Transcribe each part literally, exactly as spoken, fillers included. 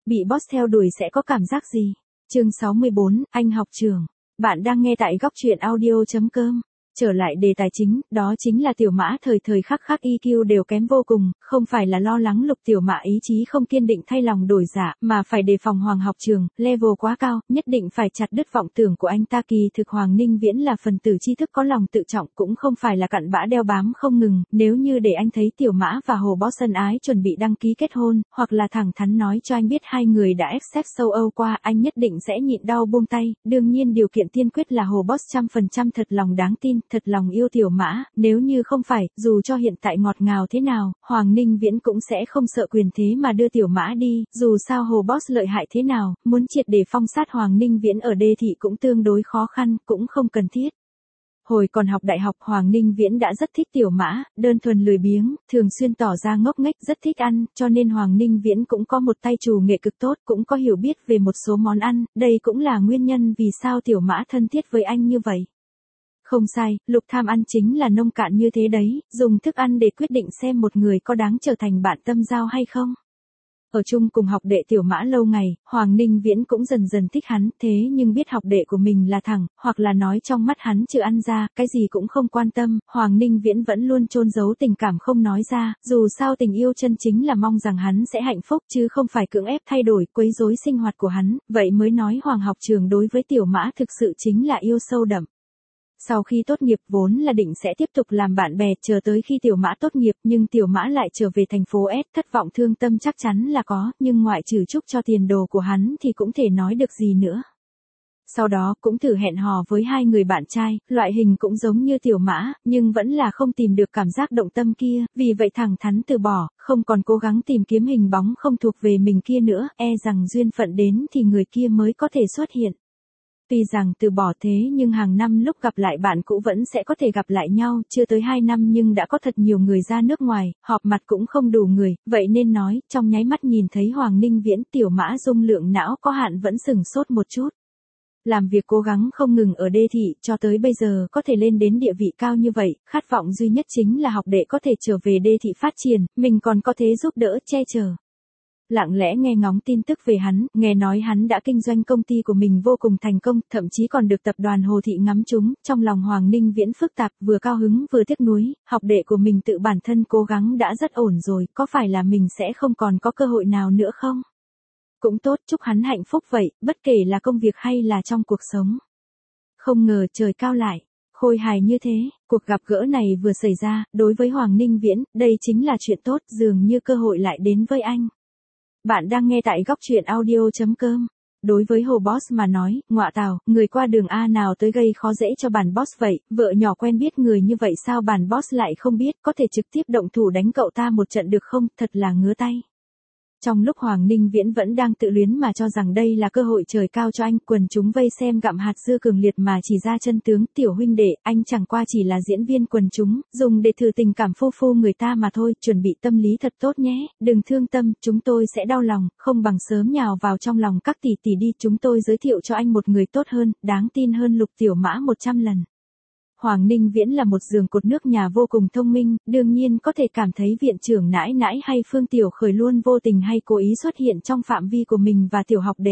Bị boss theo đuổi sẽ có cảm giác gì? Chương sáu mươi bốn, anh học trưởng. Bạn đang nghe tại góc truyện audio chấm com. Trở lại đề tài chính, đó chính là Tiểu Mã thời thời khắc khắc i kiu đều kém vô cùng, không phải là lo lắng Lục Tiểu Mã ý chí không kiên định thay lòng đổi dạ, mà phải đề phòng Hoàng học trường, level quá cao, nhất định phải chặt đứt vọng tưởng của anh ta. Kỳ thực Hoàng Ninh Viễn là phần tử tri thức có lòng tự trọng, cũng không phải là cặn bã đeo bám không ngừng, nếu như để anh thấy Tiểu Mã và Hồ Boss ân ái chuẩn bị đăng ký kết hôn, hoặc là thẳng thắn nói cho anh biết hai người đã accept châu Âu qua, anh nhất định sẽ nhịn đau buông tay, đương nhiên điều kiện tiên quyết là Hồ Boss trăm phần trăm thật lòng đáng tin, thật lòng yêu Tiểu Mã, nếu như không phải, dù cho hiện tại ngọt ngào thế nào, Hoàng Ninh Viễn cũng sẽ không sợ quyền thế mà đưa Tiểu Mã đi, dù sao Hồ Boss lợi hại thế nào, muốn triệt để phong sát Hoàng Ninh Viễn ở đê thị cũng tương đối khó khăn, cũng không cần thiết. Hồi còn học đại học Hoàng Ninh Viễn đã rất thích Tiểu Mã, đơn thuần lười biếng, thường xuyên tỏ ra ngốc nghếch, rất thích ăn, cho nên Hoàng Ninh Viễn cũng có một tay trù nghệ cực tốt, cũng có hiểu biết về một số món ăn, đây cũng là nguyên nhân vì sao Tiểu Mã thân thiết với anh như vậy. Không sai, Lục tham ăn chính là nông cạn như thế đấy, dùng thức ăn để quyết định xem một người có đáng trở thành bạn tâm giao hay không. Ở chung cùng học đệ Tiểu Mã lâu ngày, Hoàng Ninh Viễn cũng dần dần thích hắn, thế nhưng biết học đệ của mình là thẳng, hoặc là nói trong mắt hắn trừ ăn ra, cái gì cũng không quan tâm, Hoàng Ninh Viễn vẫn luôn chôn giấu tình cảm không nói ra, dù sao tình yêu chân chính là mong rằng hắn sẽ hạnh phúc chứ không phải cưỡng ép thay đổi, quấy rối sinh hoạt của hắn, vậy mới nói Hoàng học trường đối với Tiểu Mã thực sự chính là yêu sâu đậm. Sau khi tốt nghiệp vốn là định sẽ tiếp tục làm bạn bè, chờ tới khi Tiểu Mã tốt nghiệp, nhưng Tiểu Mã lại trở về thành phố S, thất vọng thương tâm chắc chắn là có, nhưng ngoại trừ chúc cho tiền đồ của hắn thì cũng thể nói được gì nữa. Sau đó cũng thử hẹn hò với hai người bạn trai, loại hình cũng giống như Tiểu Mã, nhưng vẫn là không tìm được cảm giác động tâm kia, vì vậy thẳng thắn từ bỏ, không còn cố gắng tìm kiếm hình bóng không thuộc về mình kia nữa, e rằng duyên phận đến thì người kia mới có thể xuất hiện. Tuy rằng từ bỏ thế nhưng hàng năm lúc gặp lại bạn cũ vẫn sẽ có thể gặp lại nhau, chưa tới hai năm nhưng đã có thật nhiều người ra nước ngoài, họp mặt cũng không đủ người, vậy nên nói, trong nháy mắt nhìn thấy Hoàng Ninh Viễn, Tiểu Mã dung lượng não có hạn vẫn sửng sốt một chút. Làm việc cố gắng không ngừng ở đê thị, cho tới bây giờ có thể lên đến địa vị cao như vậy, khát vọng duy nhất chính là học đệ có thể trở về đê thị phát triển, mình còn có thể giúp đỡ che chở. Lặng lẽ nghe ngóng tin tức về hắn, nghe nói hắn đã kinh doanh công ty của mình vô cùng thành công, thậm chí còn được tập đoàn Hồ Thị ngắm trúng, trong lòng Hoàng Ninh Viễn phức tạp, vừa cao hứng vừa tiếc nuối, học đệ của mình tự bản thân cố gắng đã rất ổn rồi, có phải là mình sẽ không còn có cơ hội nào nữa không? Cũng tốt, chúc hắn hạnh phúc vậy, bất kể là công việc hay là trong cuộc sống. Không ngờ trời cao lại khôi hài như thế, cuộc gặp gỡ này vừa xảy ra, đối với Hoàng Ninh Viễn, đây chính là chuyện tốt, dường như cơ hội lại đến với anh. Bạn đang nghe tại góc truyện audio chấm com. Đối với Hồ Boss mà nói, ngọa tào, người qua đường A nào tới gây khó dễ cho bản boss vậy, vợ nhỏ quen biết người như vậy sao bản boss lại không biết, có thể trực tiếp động thủ đánh cậu ta một trận được không, thật là ngứa tay. Trong lúc Hoàng Ninh Viễn vẫn đang tự luyến mà cho rằng đây là cơ hội trời cao cho anh, quần chúng vây xem gặm hạt dưa cường liệt mà chỉ ra chân tướng, Tiểu huynh đệ, anh chẳng qua chỉ là diễn viên quần chúng, dùng để thử tình cảm phu phu người ta mà thôi, chuẩn bị tâm lý thật tốt nhé, đừng thương tâm, chúng tôi sẽ đau lòng, không bằng sớm nhào vào trong lòng các tỷ tỷ đi, chúng tôi giới thiệu cho anh một người tốt hơn, đáng tin hơn Lục Tiểu Mã một trăm lần. Hoàng Ninh Viễn là một giường cột nước nhà vô cùng thông minh, đương nhiên có thể cảm thấy viện trưởng nãi nãi hay Phương Tiểu Khởi luôn vô tình hay cố ý xuất hiện trong phạm vi của mình và tiểu học đệ.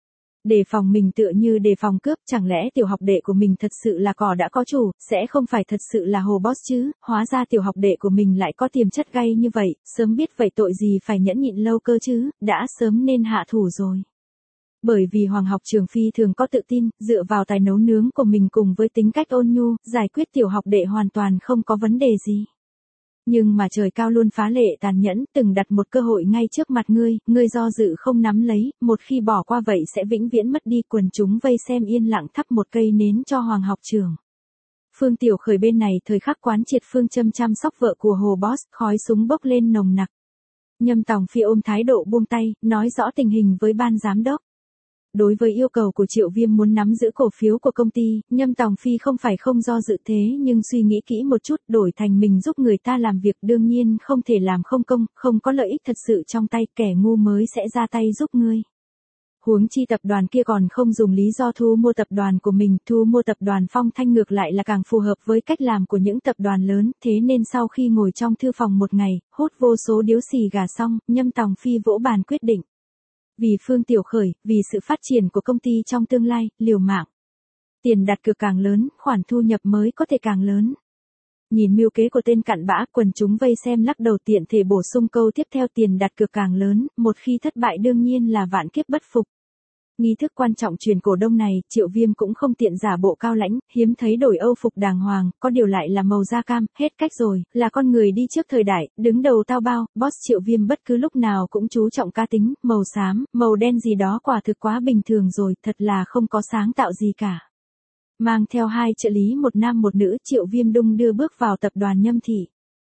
Đề phòng mình tựa như đề phòng cướp, chẳng lẽ tiểu học đệ của mình thật sự là cỏ đã có chủ, sẽ không phải thật sự là Hồ Boss chứ, hóa ra tiểu học đệ của mình lại có tiềm chất gay như vậy, sớm biết vậy tội gì phải nhẫn nhịn lâu cơ chứ, đã sớm nên hạ thủ rồi. Bởi vì Hoàng học trường phi thường có tự tin, dựa vào tài nấu nướng của mình cùng với tính cách ôn nhu, giải quyết tiểu học đệ hoàn toàn không có vấn đề gì. Nhưng mà trời cao luôn phá lệ tàn nhẫn, từng đặt một cơ hội ngay trước mặt ngươi, ngươi do dự không nắm lấy, một khi bỏ qua vậy sẽ vĩnh viễn mất đi, quần chúng vây xem yên lặng thắp một cây nến cho Hoàng học trường. Phương Tiểu Khởi bên này thời khắc quán triệt phương châm chăm sóc vợ của Hồ Boss, khói súng bốc lên nồng nặc. Nhâm Tòng Phi ôm thái độ buông tay, nói rõ tình hình với ban giám đốc. Đối với yêu cầu của Triệu Viêm muốn nắm giữ cổ phiếu của công ty, Nhâm Tòng Phi không phải không do dự thế nhưng suy nghĩ kỹ một chút, đổi thành mình giúp người ta làm việc, đương nhiên không thể làm không công, không có lợi ích thật sự trong tay, kẻ ngu mới sẽ ra tay giúp ngươi. Huống chi tập đoàn kia còn không dùng lý do thu mua tập đoàn của mình, thu mua tập đoàn Phong Thanh ngược lại là càng phù hợp với cách làm của những tập đoàn lớn, thế nên sau khi ngồi trong thư phòng một ngày, hút vô số điếu xì gà xong, Nhâm Tòng Phi vỗ bàn quyết định. Vì Phương Tiểu Khởi, vì sự phát triển của công ty trong tương lai, liều mạng. Tiền đặt cược càng lớn, khoản thu nhập mới có thể càng lớn. Nhìn mưu kế của tên cặn bã, quần chúng vây xem lắc đầu tiện thể bổ sung câu tiếp theo, tiền đặt cược càng lớn, một khi thất bại đương nhiên là vạn kiếp bất phục. Nghi thức quan trọng truyền cổ đông này, Triệu Viêm cũng không tiện giả bộ cao lãnh, hiếm thấy đổi âu phục đàng hoàng, có điều lại là màu da cam, hết cách rồi, là con người đi trước thời đại, đứng đầu tao bao, boss Triệu Viêm bất cứ lúc nào cũng chú trọng cá tính, màu xám, màu đen gì đó quả thực quá bình thường rồi, thật là không có sáng tạo gì cả. Mang theo hai trợ lý một nam một nữ, Triệu Viêm đung đưa bước vào tập đoàn Nhâm Thị.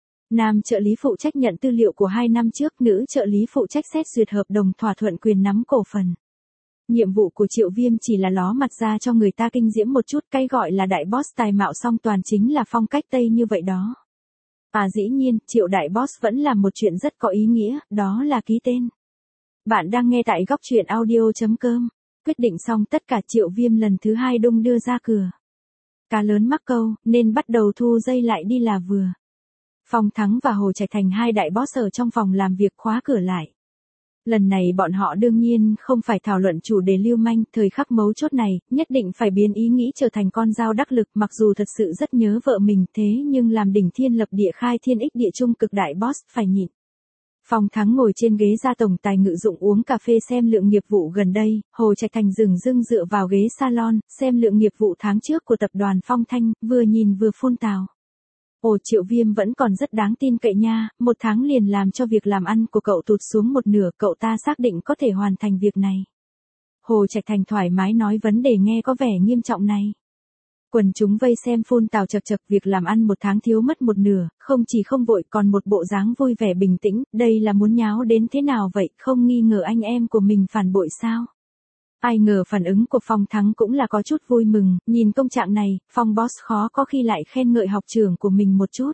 Nam trợ lý phụ trách nhận tư liệu của hai năm trước, nữ trợ lý phụ trách xét duyệt hợp đồng thỏa thuận quyền nắm cổ phần. Nhiệm vụ của Triệu Viêm chỉ là ló mặt ra cho người ta kinh diễm một chút, cái gọi là đại boss tài mạo song toàn chính là phong cách Tây như vậy đó. À dĩ nhiên, Triệu đại boss vẫn làm một chuyện rất có ý nghĩa, đó là ký tên. Bạn đang nghe tại góc truyện audio.com. Quyết định xong tất cả, Triệu Viêm lần thứ hai đung đưa ra cửa. Cá lớn mắc câu, nên bắt đầu thu dây lại đi là vừa. Phong Thắng và Hồ Trạch Thành hai đại boss ở trong phòng làm việc khóa cửa lại. Lần này bọn họ đương nhiên không phải thảo luận chủ đề lưu manh, thời khắc mấu chốt này, nhất định phải biến ý nghĩ trở thành con dao đắc lực, mặc dù thật sự rất nhớ vợ mình thế nhưng làm đỉnh thiên lập địa khai thiên ích địa trung cực đại boss phải nhịn. Phong Thắng ngồi trên ghế ra tổng tài ngự dụng uống cà phê xem lượng nghiệp vụ gần đây, Hồ Trạch Thành dừng dưng dựa vào ghế salon, xem lượng nghiệp vụ tháng trước của tập đoàn Phong Thanh, vừa nhìn vừa phun tào. Ồ, Triệu Viêm vẫn còn rất đáng tin cậy nha, một tháng liền làm cho việc làm ăn của cậu tụt xuống một nửa, cậu ta xác định có thể hoàn thành việc này. Hồ Trạch Thành thoải mái nói vấn đề nghe có vẻ nghiêm trọng này. Quần chúng vây xem phun tào chật chật, việc làm ăn một tháng thiếu mất một nửa, không chỉ không vội còn một bộ dáng vui vẻ bình tĩnh, đây là muốn nháo đến thế nào vậy, không nghi ngờ anh em của mình phản bội sao? Ai ngờ phản ứng của Phong Thắng cũng là có chút vui mừng, nhìn công trạng này, Phong boss khó có khi lại khen ngợi học trưởng của mình một chút.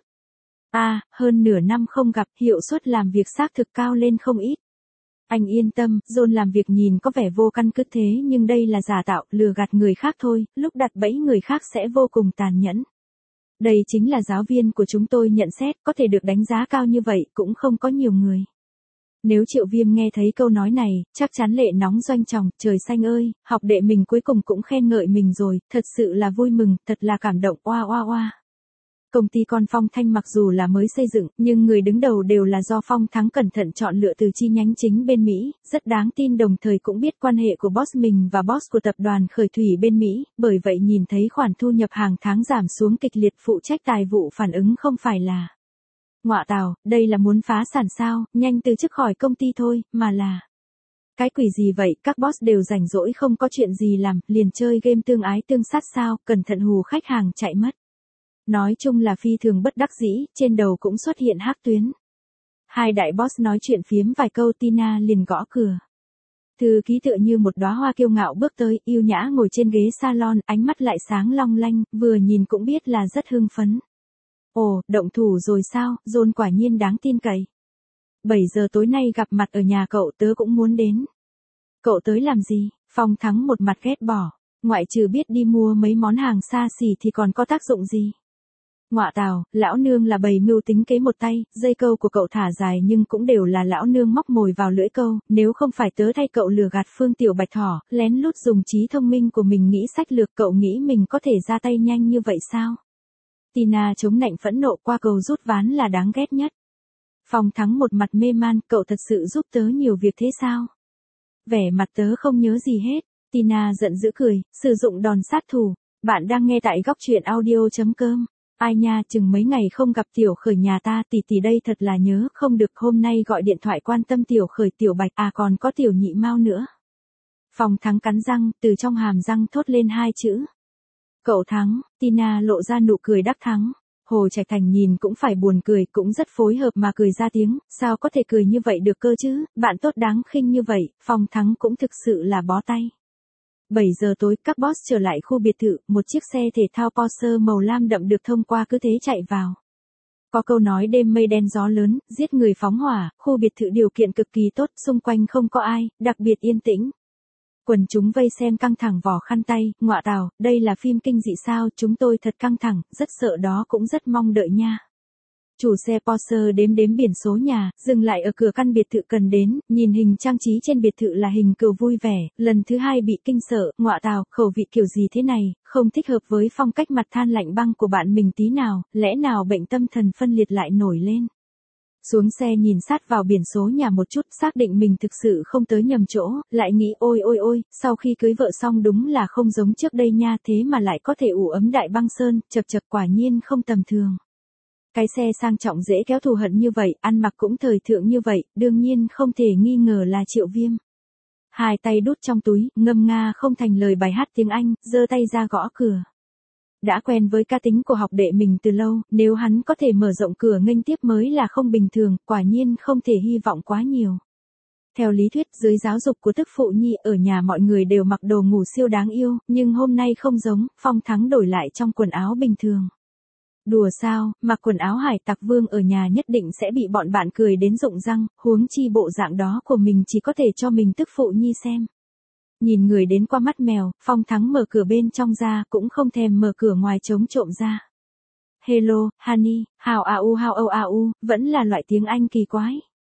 À, hơn nửa năm không gặp, hiệu suất làm việc xác thực cao lên không ít. Anh yên tâm, John làm việc nhìn có vẻ vô căn cứ thế nhưng đây là giả tạo, lừa gạt người khác thôi, lúc đặt bẫy người khác sẽ vô cùng tàn nhẫn. Đây chính là giáo viên của chúng tôi nhận xét, có thể được đánh giá cao như vậy cũng không có nhiều người. Nếu Triệu Viêm nghe thấy câu nói này, chắc chắn lệ nóng doanh tròng, trời xanh ơi, học đệ mình cuối cùng cũng khen ngợi mình rồi, thật sự là vui mừng, thật là cảm động, oa oa oa. Công ty con Phong Thanh mặc dù là mới xây dựng, nhưng người đứng đầu đều là do Phong Thắng cẩn thận chọn lựa từ chi nhánh chính bên Mỹ, rất đáng tin, đồng thời cũng biết quan hệ của boss mình và boss của tập đoàn Khởi Thủy bên Mỹ, bởi vậy nhìn thấy khoản thu nhập hàng tháng giảm xuống kịch liệt, phụ trách tài vụ phản ứng không phải là ngọa tào, đây là muốn phá sản sao, nhanh từ chức khỏi công ty thôi, mà là cái quỷ gì vậy, các boss đều rảnh rỗi không có chuyện gì làm, liền chơi game tương ái tương sát sao, cẩn thận hù khách hàng chạy mất. Nói chung là phi thường bất đắc dĩ, trên đầu cũng xuất hiện hắc tuyến. Hai đại boss nói chuyện phiếm vài câu, Tina liền gõ cửa. Thư ký tựa như một đóa hoa kiêu ngạo bước tới, yêu nhã ngồi trên ghế salon, ánh mắt lại sáng long lanh, vừa nhìn cũng biết là rất hưng phấn. Ồ, động thủ rồi sao, John quả nhiên đáng tin cậy. bảy giờ tối nay gặp mặt ở nhà cậu, tớ cũng muốn đến. Cậu tới làm gì? Phong Thắng một mặt ghét bỏ, ngoại trừ biết đi mua mấy món hàng xa xỉ thì còn có tác dụng gì? Ngọa tào, lão nương là bầy mưu tính kế một tay, dây câu của cậu thả dài nhưng cũng đều là lão nương móc mồi vào lưỡi câu, nếu không phải tớ thay cậu lừa gạt Phương Tiểu Bạch Thỏ, lén lút dùng trí thông minh của mình nghĩ sách lược, cậu nghĩ mình có thể ra tay nhanh như vậy sao? Tina chống nạnh phẫn nộ, qua cầu rút ván là đáng ghét nhất. Phong Thắng một mặt mê man, cậu thật sự giúp tớ nhiều việc thế sao? Vẻ mặt tớ không nhớ gì hết. Tina giận dữ cười, sử dụng đòn sát thủ. Bạn đang nghe tại góc truyện audio.com. Ai nha, chừng mấy ngày không gặp Tiểu Khởi nhà ta, tỷ tỷ đây thật là nhớ, không được, hôm nay gọi điện thoại quan tâm Tiểu Khởi, Tiểu Bạch, à còn có Tiểu Nhị Mao nữa. Phong Thắng cắn răng, từ trong hàm răng thốt lên hai chữ. Cậu Thắng. Tina lộ ra nụ cười đắc thắng. Hồ Trạch Thành nhìn cũng phải buồn cười, cũng rất phối hợp mà cười ra tiếng, sao có thể cười như vậy được cơ chứ, bạn tốt đáng khinh như vậy, Phong Thắng cũng thực sự là bó tay. bảy giờ tối, các boss trở lại khu biệt thự, một chiếc xe thể thao Porsche màu lam đậm được thông qua cứ thế chạy vào. Có câu nói đêm mây đen gió lớn, giết người phóng hỏa, khu biệt thự điều kiện cực kỳ tốt, xung quanh không có ai, đặc biệt yên tĩnh. Quần chúng vây xem căng thẳng vò khăn tay, ngọa tào, đây là phim kinh dị sao, chúng tôi thật căng thẳng, rất sợ đó cũng rất mong đợi nha. Chủ xe Porsche đếm đếm biển số nhà, dừng lại ở cửa căn biệt thự cần đến, nhìn hình trang trí trên biệt thự là hình cừu vui vẻ, lần thứ hai bị kinh sợ, ngọa tào, khẩu vị kiểu gì thế này, không thích hợp với phong cách mặt than lạnh băng của bạn mình tí nào, lẽ nào bệnh tâm thần phân liệt lại nổi lên. Xuống xe nhìn sát vào biển số nhà một chút, xác định mình thực sự không tới nhầm chỗ, lại nghĩ ôi ôi ôi, sau khi cưới vợ xong đúng là không giống trước đây nha, thế mà lại có thể ủ ấm đại băng sơn, chật chật quả nhiên không tầm thường. Cái xe sang trọng dễ kéo thù hận như vậy, ăn mặc cũng thời thượng như vậy, đương nhiên không thể nghi ngờ là Triệu Viêm. Hai tay đút trong túi, ngâm nga không thành lời bài hát tiếng Anh, giơ tay ra gõ cửa. Đã quen với cá tính của học đệ mình từ lâu, nếu hắn có thể mở rộng cửa nghênh tiếp mới là không bình thường, quả nhiên không thể hy vọng quá nhiều. Theo lý thuyết dưới giáo dục của tức phụ nhi ở nhà mọi người đều mặc đồ ngủ siêu đáng yêu, nhưng hôm nay không giống, Phong Thắng đổi lại trong quần áo bình thường. Đùa sao, mặc quần áo hải tặc vương ở nhà nhất định sẽ bị bọn bạn cười đến rụng răng, huống chi bộ dạng đó của mình chỉ có thể cho mình tức phụ nhi xem. Nhìn người đến qua mắt mèo, Phong Thắng mở cửa bên trong ra, cũng không thèm mở cửa ngoài chống trộm ra. Hello, honey, how are you, how are you, vẫn là loại tiếng Anh kỳ quái.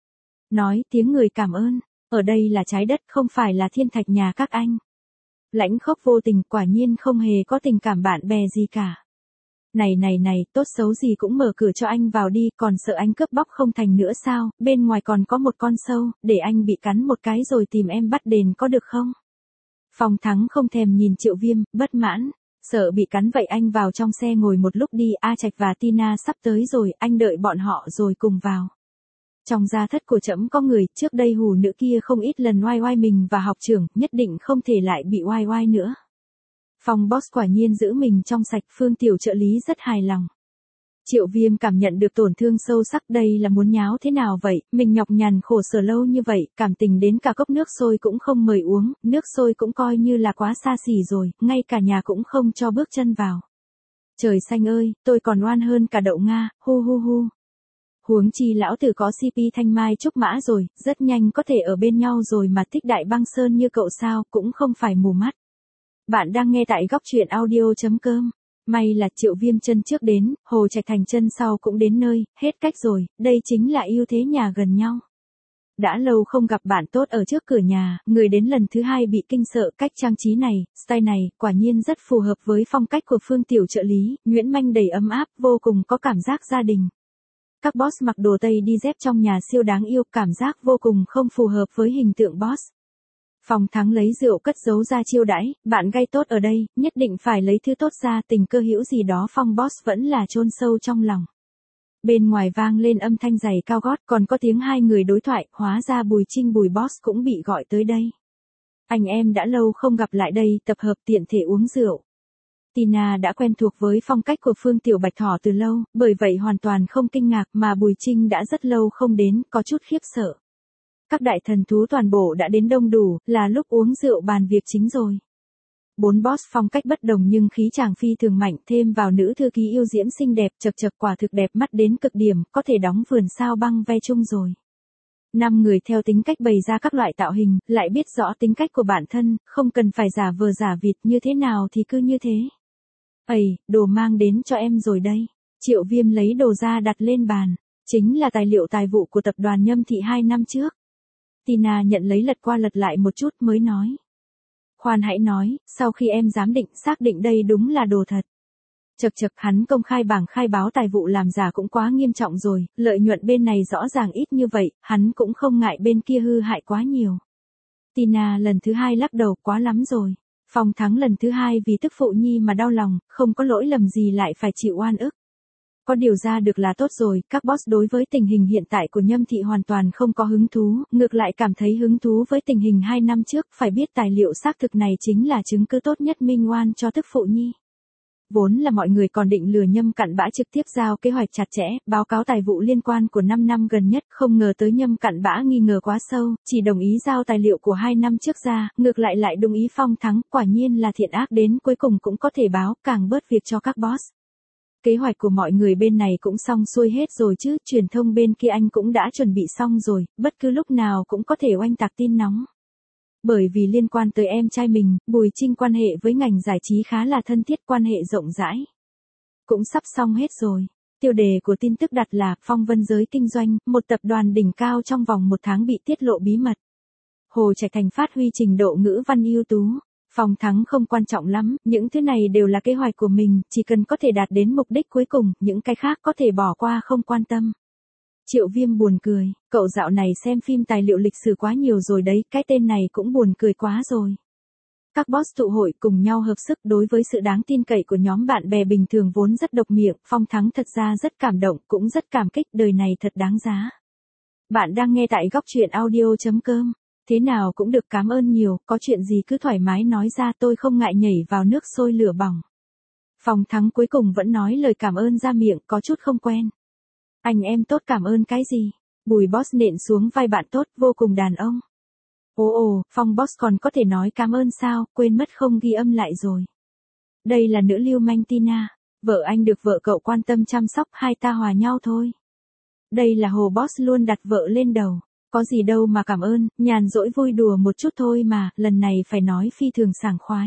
Nói tiếng người cảm ơn, ở đây là trái đất không phải là thiên thạch nhà các anh. Lãnh khốc vô tình, quả nhiên không hề có tình cảm bạn bè gì cả. Này này này, tốt xấu gì cũng mở cửa cho anh vào đi, còn sợ anh cướp bóc không thành nữa sao, bên ngoài còn có một con sâu, để anh bị cắn một cái rồi tìm em bắt đền có được không? Phong Thắng không thèm nhìn Triệu Viêm, bất mãn, sợ bị cắn vậy anh vào trong xe ngồi một lúc đi, A Trạch và Tina sắp tới rồi, anh đợi bọn họ rồi cùng vào. Trong gia thất của trẫm có người, trước đây hù nữ kia không ít lần oai oai mình và học trưởng, nhất định không thể lại bị oai oai nữa. Phong boss quả nhiên giữ mình trong sạch, Phương tiểu trợ lý rất hài lòng. Triệu Viêm cảm nhận được tổn thương sâu sắc, đây là muốn nháo thế nào vậy, mình nhọc nhằn khổ sở lâu như vậy, cảm tình đến cả cốc nước sôi cũng không mời uống, nước sôi cũng coi như là quá xa xỉ rồi, ngay cả nhà cũng không cho bước chân vào. Trời xanh ơi, tôi còn oan hơn cả đậu Nga, hu hu hu. Huống chi lão tử có xê pê Thanh Mai Trúc Mã rồi, rất nhanh có thể ở bên nhau rồi mà thích đại băng sơn như cậu sao, cũng không phải mù mắt. Bạn đang nghe tại góc truyện audio chấm com. May là Triệu Viêm chân trước đến, Hồ Trạch Thành chân sau cũng đến nơi, hết cách rồi, đây chính là ưu thế nhà gần nhau. Đã lâu không gặp bạn tốt ở trước cửa nhà, người đến lần thứ hai bị kinh sợ, cách trang trí này, style này, quả nhiên rất phù hợp với phong cách của Phương tiểu trợ lý, nhuyễn manh đầy ấm áp, vô cùng có cảm giác gia đình. Các boss mặc đồ tây đi dép trong nhà siêu đáng yêu, cảm giác vô cùng không phù hợp với hình tượng boss. Phong Thắng lấy rượu cất giấu ra chiêu đãi, bạn gay tốt ở đây, nhất định phải lấy thứ tốt ra, tình cơ hữu gì đó Phong boss vẫn là chôn sâu trong lòng. Bên ngoài vang lên âm thanh giày cao gót, còn có tiếng hai người đối thoại, hóa ra Bùi Trinh Bùi boss cũng bị gọi tới đây. Anh em đã lâu không gặp lại đây, tập hợp tiện thể uống rượu. Tina đã quen thuộc với phong cách của Phương Tiểu Bạch Thỏ từ lâu, bởi vậy hoàn toàn không kinh ngạc, mà Bùi Trinh đã rất lâu không đến, có chút khiếp sợ. Các đại thần thú toàn bộ đã đến đông đủ, là lúc uống rượu bàn việc chính rồi. Bốn boss phong cách bất đồng nhưng khí chàng phi thường mạnh, thêm vào nữ thư ký yêu diễm xinh đẹp, chật chật quả thực đẹp mắt đến cực điểm, có thể đóng vườn sao băng ve chung rồi. Năm người theo tính cách bày ra các loại tạo hình, lại biết rõ tính cách của bản thân, không cần phải giả vờ giả vịt, như thế nào thì cứ như thế. Ây, đồ mang đến cho em rồi đây. Triệu Viêm lấy đồ ra đặt lên bàn. Chính là tài liệu tài vụ của tập đoàn Nhâm Thị hai năm trước. Tina nhận lấy lật qua lật lại một chút mới nói. Khoan hãy nói, sau khi em giám định xác định đây đúng là đồ thật. Chật chật, hắn công khai bảng khai báo tài vụ làm giả cũng quá nghiêm trọng rồi, lợi nhuận bên này rõ ràng ít như vậy, hắn cũng không ngại bên kia hư hại quá nhiều. Tina lần thứ hai lắc đầu, quá lắm rồi. Phong Thắng lần thứ hai vì tức phụ nhi mà đau lòng, không có lỗi lầm gì lại phải chịu oan ức. Có điều ra được là tốt rồi, các boss đối với tình hình hiện tại của Nhâm Thị hoàn toàn không có hứng thú, ngược lại cảm thấy hứng thú với tình hình hai năm trước, phải biết tài liệu xác thực này chính là chứng cứ tốt nhất minh oan cho tức phụ nhi. Vốn là mọi người còn định lừa Nhâm Cặn Bã trực tiếp giao kế hoạch chặt chẽ, báo cáo tài vụ liên quan của năm năm gần nhất, không ngờ tới Nhâm Cặn Bã nghi ngờ quá sâu, chỉ đồng ý giao tài liệu của hai năm trước ra, ngược lại lại đồng ý Phong Thắng, quả nhiên là thiện ác đến cuối cùng cũng có thể báo, càng bớt việc cho các boss. Kế hoạch của mọi người bên này cũng xong xuôi hết rồi chứ, truyền thông bên kia anh cũng đã chuẩn bị xong rồi, bất cứ lúc nào cũng có thể oanh tạc tin nóng. Bởi vì liên quan tới em trai mình, Bùi Trinh quan hệ với ngành giải trí khá là thân thiết, quan hệ rộng rãi. Cũng sắp xong hết rồi. Tiêu đề của tin tức đặt là phong vân giới kinh doanh, một tập đoàn đỉnh cao trong vòng một tháng bị tiết lộ bí mật. Hồ Trạch Thành phát huy trình độ ngữ văn ưu tú. Phong thắng không quan trọng lắm, những thứ này đều là kế hoạch của mình, chỉ cần có thể đạt đến mục đích cuối cùng, những cái khác có thể bỏ qua không quan tâm. Triệu Viêm buồn cười, cậu dạo này xem phim tài liệu lịch sử quá nhiều rồi đấy, cái tên này cũng buồn cười quá rồi. Các boss tụ hội cùng nhau hợp sức đối với sự đáng tin cậy của nhóm bạn bè bình thường vốn rất độc miệng, Phong Thắng thật ra rất cảm động, cũng rất cảm kích, đời này thật đáng giá. Bạn đang nghe tại góc truyện audio chấm com. Thế nào cũng được, cảm ơn nhiều, có chuyện gì cứ thoải mái nói ra, tôi không ngại nhảy vào nước sôi lửa bỏng. Phong Thắng cuối cùng vẫn nói lời cảm ơn ra miệng, có chút không quen. Anh em tốt cảm ơn cái gì? Bùi boss nện xuống vai bạn tốt, vô cùng đàn ông. Ồ ồ, Phong boss còn có thể nói cảm ơn sao, quên mất không ghi âm lại rồi. Đây là nữ lưu manh Tina, vợ anh được vợ cậu quan tâm chăm sóc, hai ta hòa nhau thôi. Đây là Hồ boss luôn đặt vợ lên đầu. Có gì đâu mà cảm ơn, nhàn rỗi vui đùa một chút thôi mà, lần này phải nói phi thường sảng khoái.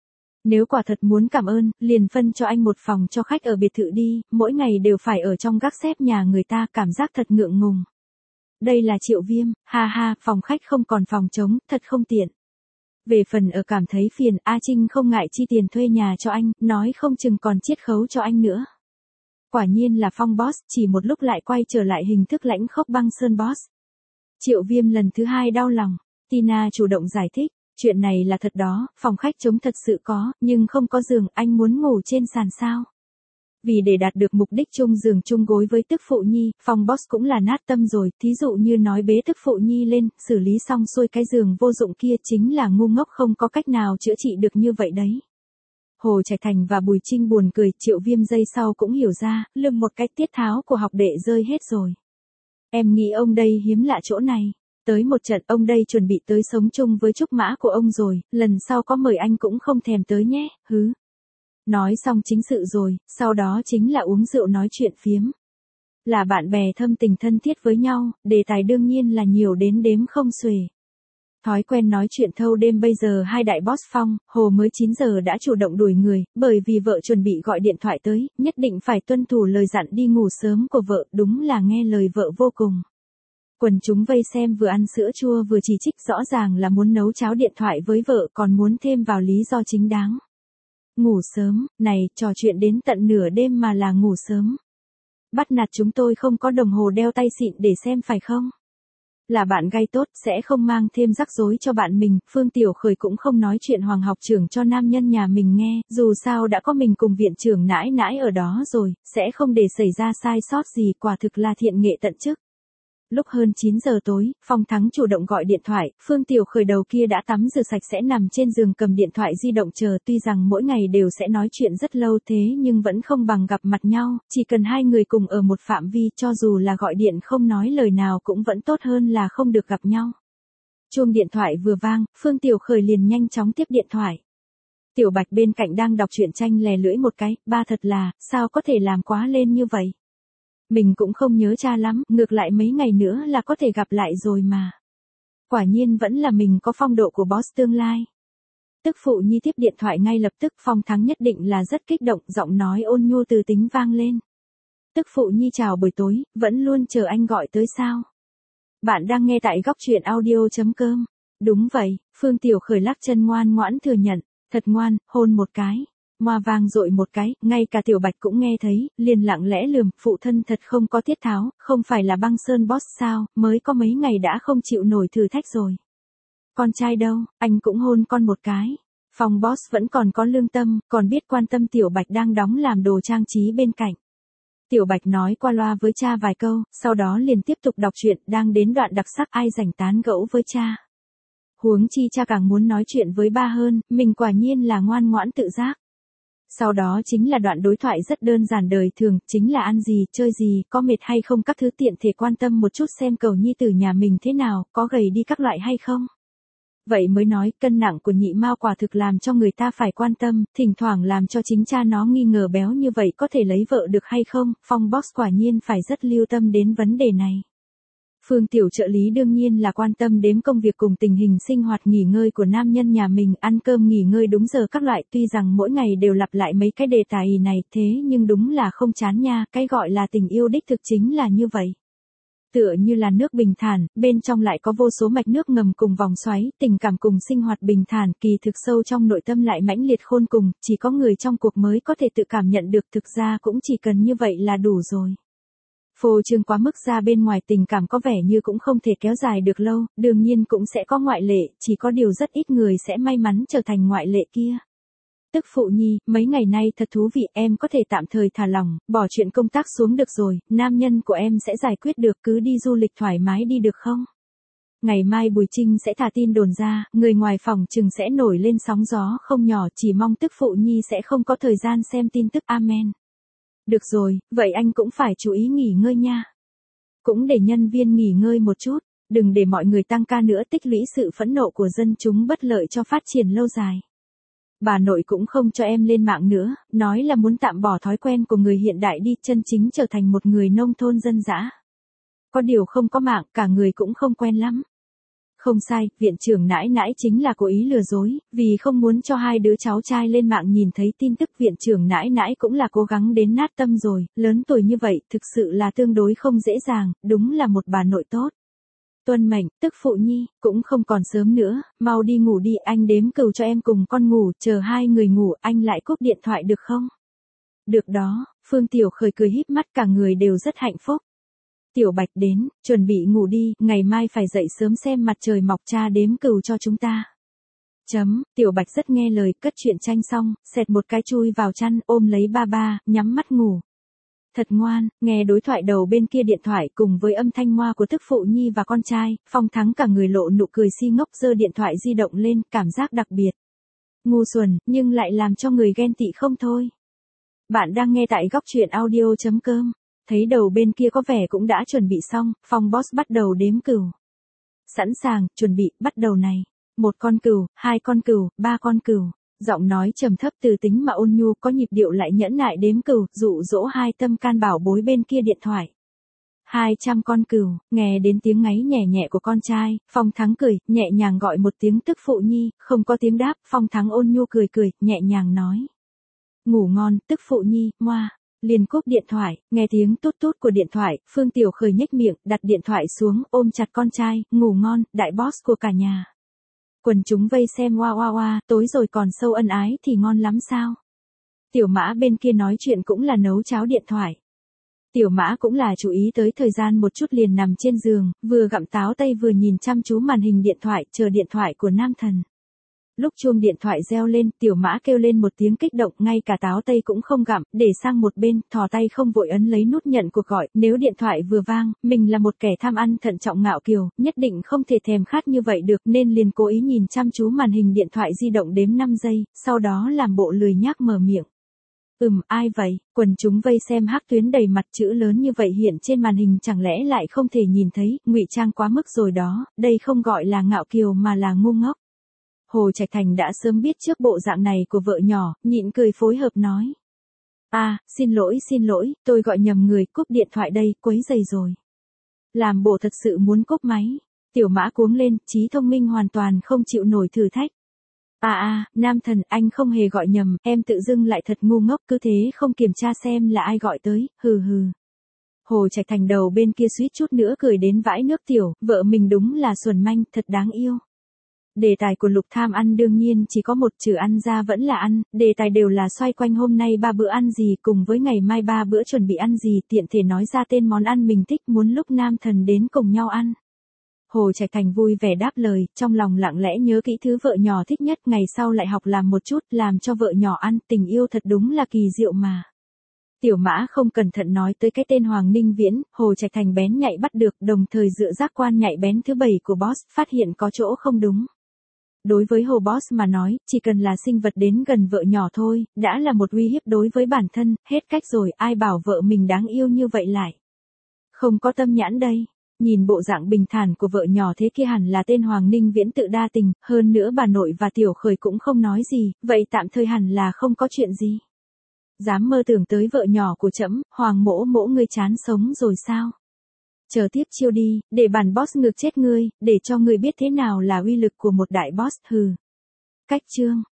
Nếu quả thật muốn cảm ơn, liền phân cho anh một phòng cho khách ở biệt thự đi, mỗi ngày đều phải ở trong gác xếp nhà người ta, cảm giác thật ngượng ngùng. Đây là Triệu Viêm, ha ha, phòng khách không còn phòng trống, thật không tiện. Về phần ở cảm thấy phiền, A Trinh không ngại chi tiền thuê nhà cho anh, nói không chừng còn chiết khấu cho anh nữa. Quả nhiên là Phong boss, chỉ một lúc lại quay trở lại hình thức lãnh khốc băng sơn boss. Triệu Viêm lần thứ hai đau lòng, Tina chủ động giải thích, chuyện này là thật đó, phòng khách trống thật sự có, nhưng không có giường, anh muốn ngủ trên sàn sao? Vì để đạt được mục đích chung giường chung gối với tức phụ nhi, Phong boss cũng là nát tâm rồi, thí dụ như nói bế tức phụ nhi lên, xử lý xong xuôi cái giường vô dụng kia chính là ngu ngốc không có cách nào chữa trị được như vậy đấy. Hồ Trạch Thành và Bùi Trinh buồn cười, Triệu Viêm giây sau cũng hiểu ra, lườm một cái tiết tháo của học đệ rơi hết rồi. Em nghĩ ông đây hiếm lạ chỗ này. Tới một trận ông đây chuẩn bị tới sống chung với trúc mã của ông rồi, lần sau có mời anh cũng không thèm tới nhé, hứ. Nói xong chính sự rồi, sau đó chính là uống rượu nói chuyện phiếm. Là bạn bè thâm tình thân thiết với nhau, đề tài đương nhiên là nhiều đến đếm không xuể. Thói quen nói chuyện thâu đêm bây giờ hai đại boss Phong, Hồ mới chín giờ đã chủ động đuổi người, bởi vì vợ chuẩn bị gọi điện thoại tới, nhất định phải tuân thủ lời dặn đi ngủ sớm của vợ, đúng là nghe lời vợ vô cùng. Quần chúng vây xem vừa ăn sữa chua vừa chỉ trích, rõ ràng là muốn nấu cháo điện thoại với vợ, còn muốn thêm vào lý do chính đáng. Ngủ sớm, này, trò chuyện đến tận nửa đêm mà là ngủ sớm. Bắt nạt chúng tôi không có đồng hồ đeo tay xịn để xem phải không? Là bạn gay tốt, sẽ không mang thêm rắc rối cho bạn mình, Phương Tiểu Khởi cũng không nói chuyện Hoàng học trưởng cho nam nhân nhà mình nghe, dù sao đã có mình cùng viện trưởng nãi nãi ở đó rồi, sẽ không để xảy ra sai sót gì, quả thực là thiện nghệ tận chức. Lúc hơn chín giờ tối, Phong Thắng chủ động gọi điện thoại, Phương Tiểu Khởi đầu kia đã tắm rửa sạch sẽ nằm trên giường cầm điện thoại di động chờ, tuy rằng mỗi ngày đều sẽ nói chuyện rất lâu thế nhưng vẫn không bằng gặp mặt nhau, chỉ cần hai người cùng ở một phạm vi cho dù là gọi điện không nói lời nào cũng vẫn tốt hơn là không được gặp nhau. Chuông điện thoại vừa vang, Phương Tiểu Khởi liền nhanh chóng tiếp điện thoại. Tiểu Bạch bên cạnh đang đọc truyện tranh lè lưỡi một cái, ba thật là, sao có thể làm quá lên như vậy? Mình cũng không nhớ cha lắm, ngược lại mấy ngày nữa là có thể gặp lại rồi mà. Quả nhiên vẫn là mình có phong độ của boss tương lai. Tức phụ nhi tiếp điện thoại ngay lập tức, Phong Thắng nhất định là rất kích động, giọng nói ôn nhu từ tính vang lên. Tức phụ nhi chào buổi tối, vẫn luôn chờ anh gọi tới sao? Bạn đang nghe tại góc truyện audio chấm com. Đúng vậy, Phương Tiểu Khởi lắc chân ngoan ngoãn thừa nhận, thật ngoan, hôn một cái. Moa vang dội một cái, ngay cả Tiểu Bạch cũng nghe thấy, liền lặng lẽ lườm, phụ thân thật không có tiết tháo, không phải là băng sơn boss sao, mới có mấy ngày đã không chịu nổi thử thách rồi. Con trai đâu, anh cũng hôn con một cái. Phong boss vẫn còn có lương tâm, còn biết quan tâm Tiểu Bạch đang đóng làm đồ trang trí bên cạnh. Tiểu Bạch nói qua loa với cha vài câu, sau đó liền tiếp tục đọc truyện, đang đến đoạn đặc sắc ai rảnh tán gẫu với cha. Huống chi cha càng muốn nói chuyện với ba hơn, mình quả nhiên là ngoan ngoãn tự giác. Sau đó chính là đoạn đối thoại rất đơn giản đời thường, chính là ăn gì, chơi gì, có mệt hay không, các thứ tiện thể quan tâm một chút xem cầu nhi tử nhà mình thế nào, có gầy đi các loại hay không. Vậy mới nói, cân nặng của nhị mao quả thực làm cho người ta phải quan tâm, thỉnh thoảng làm cho chính cha nó nghi ngờ béo như vậy có thể lấy vợ được hay không, Phong boss quả nhiên phải rất lưu tâm đến vấn đề này. Phương tiểu trợ lý đương nhiên là quan tâm đến công việc cùng tình hình sinh hoạt nghỉ ngơi của nam nhân nhà mình, ăn cơm nghỉ ngơi đúng giờ các loại, tuy rằng mỗi ngày đều lặp lại mấy cái đề tài này, thế nhưng đúng là không chán nha, cái gọi là tình yêu đích thực chính là như vậy. Tựa như là nước bình thản, bên trong lại có vô số mạch nước ngầm cùng vòng xoáy, tình cảm cùng sinh hoạt bình thản, kỳ thực sâu trong nội tâm lại mãnh liệt khôn cùng, chỉ có người trong cuộc mới có thể tự cảm nhận được, thực ra cũng chỉ cần như vậy là đủ rồi. Phô trương quá mức ra bên ngoài tình cảm có vẻ như cũng không thể kéo dài được lâu, đương nhiên cũng sẽ có ngoại lệ, chỉ có điều rất ít người sẽ may mắn trở thành ngoại lệ kia. Tức phụ nhi, mấy ngày nay thật thú vị, em có thể tạm thời thả lỏng, bỏ chuyện công tác xuống được rồi, nam nhân của em sẽ giải quyết được, cứ đi du lịch thoải mái đi được không? Ngày mai Bùi Trinh sẽ thả tin đồn ra, người ngoài phòng chừng sẽ nổi lên sóng gió không nhỏ, chỉ mong tức phụ nhi sẽ không có thời gian xem tin tức, amen. Được rồi, vậy anh cũng phải chú ý nghỉ ngơi nha. Cũng để nhân viên nghỉ ngơi một chút, đừng để mọi người tăng ca nữa, tích lũy sự phẫn nộ của dân chúng bất lợi cho phát triển lâu dài. Bà nội cũng không cho em lên mạng nữa, nói là muốn tạm bỏ thói quen của người hiện đại đi, chân chính trở thành một người nông thôn dân dã. Có điều không có mạng, cả người cũng không quen lắm. Không sai, viện trưởng nãi nãi chính là cố ý lừa dối, vì không muốn cho hai đứa cháu trai lên mạng nhìn thấy tin tức, viện trưởng nãi nãi cũng là cố gắng đến nát tâm rồi, lớn tuổi như vậy, thực sự là tương đối không dễ dàng, đúng là một bà nội tốt. Tuân mệnh, tức phụ nhi, cũng không còn sớm nữa, mau đi ngủ đi, anh đếm cừu cho em cùng con ngủ, chờ hai người ngủ, anh lại cúp điện thoại được không? Được đó, Phương Tiểu Khởi cười híp mắt, cả người đều rất hạnh phúc. Tiểu Bạch đến, chuẩn bị ngủ đi, ngày mai phải dậy sớm xem mặt trời mọc, cha đếm cừu cho chúng ta. Chấm, Tiểu Bạch rất nghe lời, cất truyện tranh xong, xẹt một cái chui vào chăn, ôm lấy ba ba, nhắm mắt ngủ. Thật ngoan, nghe đối thoại đầu bên kia điện thoại cùng với âm thanh ngoa của tức phụ nhi và con trai, Phong Thắng cả người lộ nụ cười si ngốc, giơ điện thoại di động lên, cảm giác đặc biệt. Ngu xuẩn, nhưng lại làm cho người ghen tị không thôi. Bạn đang nghe tại góc truyện audio chấm com. Thấy đầu bên kia có vẻ cũng đã chuẩn bị xong, Phong Boss bắt đầu đếm cừu. Sẵn sàng, chuẩn bị, bắt đầu này. Một con cừu, hai con cừu, ba con cừu. Giọng nói trầm thấp từ tính mà ôn nhu, có nhịp điệu lại nhẫn nại đếm cừu, dụ dỗ hai tâm can bảo bối bên kia điện thoại. Hai trăm con cừu, nghe đến tiếng ngáy nhẹ nhẹ của con trai, Phong Thắng cười, nhẹ nhàng gọi một tiếng tức phụ nhi, không có tiếng đáp, Phong Thắng ôn nhu cười cười, nhẹ nhàng nói. Ngủ ngon, tức phụ nhi, moa. Liền cúp điện thoại, nghe tiếng tút tút của điện thoại, Phương Tiểu Khởi nhếch miệng, đặt điện thoại xuống, ôm chặt con trai, ngủ ngon, đại boss của cả nhà. Quần chúng vây xem oa oa oa, tối rồi còn sâu ân ái thì ngon lắm sao? Tiểu Mã bên kia nói chuyện cũng là nấu cháo điện thoại. Tiểu Mã cũng là chú ý tới thời gian một chút, liền nằm trên giường, vừa gặm táo tây vừa nhìn chăm chú màn hình điện thoại, chờ điện thoại của nam thần. Lúc chuông điện thoại reo lên, Tiểu Mã kêu lên một tiếng kích động, ngay cả táo tây cũng không gặm, để sang một bên, thò tay không vội ấn lấy nút nhận cuộc gọi, nếu điện thoại vừa vang, mình là một kẻ tham ăn thận trọng ngạo kiều, nhất định không thể thèm khát như vậy được, nên liền cố ý nhìn chăm chú màn hình điện thoại di động đếm năm giây, sau đó làm bộ lười nhác mở miệng. Ừm, ai vậy? Quần chúng vây xem hắc tuyến đầy mặt, chữ lớn như vậy hiện trên màn hình chẳng lẽ lại không thể nhìn thấy, ngụy trang quá mức rồi đó, đây không gọi là ngạo kiều mà là ngu ngốc. Hồ Trạch Thành đã sớm biết trước bộ dạng này của vợ nhỏ, nhịn cười phối hợp nói. À, xin lỗi xin lỗi, tôi gọi nhầm người, cúp điện thoại đây, quấy rầy rồi. Làm bộ thật sự muốn cúp máy. Tiểu Mã cuống lên, trí thông minh hoàn toàn không chịu nổi thử thách. À à, nam thần, anh không hề gọi nhầm, em tự dưng lại thật ngu ngốc, cứ thế không kiểm tra xem là ai gọi tới, hừ hừ. Hồ Trạch Thành đầu bên kia suýt chút nữa cười đến vãi nước tiểu, vợ mình đúng là xuẩn manh, thật đáng yêu. Đề tài của Lục Tham ăn đương nhiên chỉ có một, trừ ăn ra vẫn là ăn, đề tài đều là xoay quanh hôm nay ba bữa ăn gì cùng với ngày mai ba bữa chuẩn bị ăn gì, tiện thể nói ra tên món ăn mình thích, muốn lúc nam thần đến cùng nhau ăn. Hồ Trạch Thành vui vẻ đáp lời, trong lòng lặng lẽ nhớ kỹ thứ vợ nhỏ thích nhất, ngày sau lại học làm một chút, làm cho vợ nhỏ ăn, tình yêu thật đúng là kỳ diệu mà. Tiểu Mã không cẩn thận nói tới cái tên Hoàng Ninh Viễn, Hồ Trạch Thành bén nhạy bắt được, đồng thời dựa giác quan nhạy bén thứ bảy của boss, phát hiện có chỗ không đúng. Đối với Hồ Boss mà nói, chỉ cần là sinh vật đến gần vợ nhỏ thôi, đã là một uy hiếp đối với bản thân, hết cách rồi, ai bảo vợ mình đáng yêu như vậy lại. Không có tâm nhãn đây. Nhìn bộ dạng bình thản của vợ nhỏ thế kia hẳn là tên Hoàng Ninh Viễn tự đa tình, hơn nữa bà nội và Tiểu Khởi cũng không nói gì, vậy tạm thời hẳn là không có chuyện gì. Dám mơ tưởng tới vợ nhỏ của trẫm, Hoàng mỗ mỗ ngươi chán sống rồi sao? Chờ tiếp chiêu đi, để bản boss ngược chết ngươi, để cho ngươi biết thế nào là uy lực của một đại boss hừ. Cách chương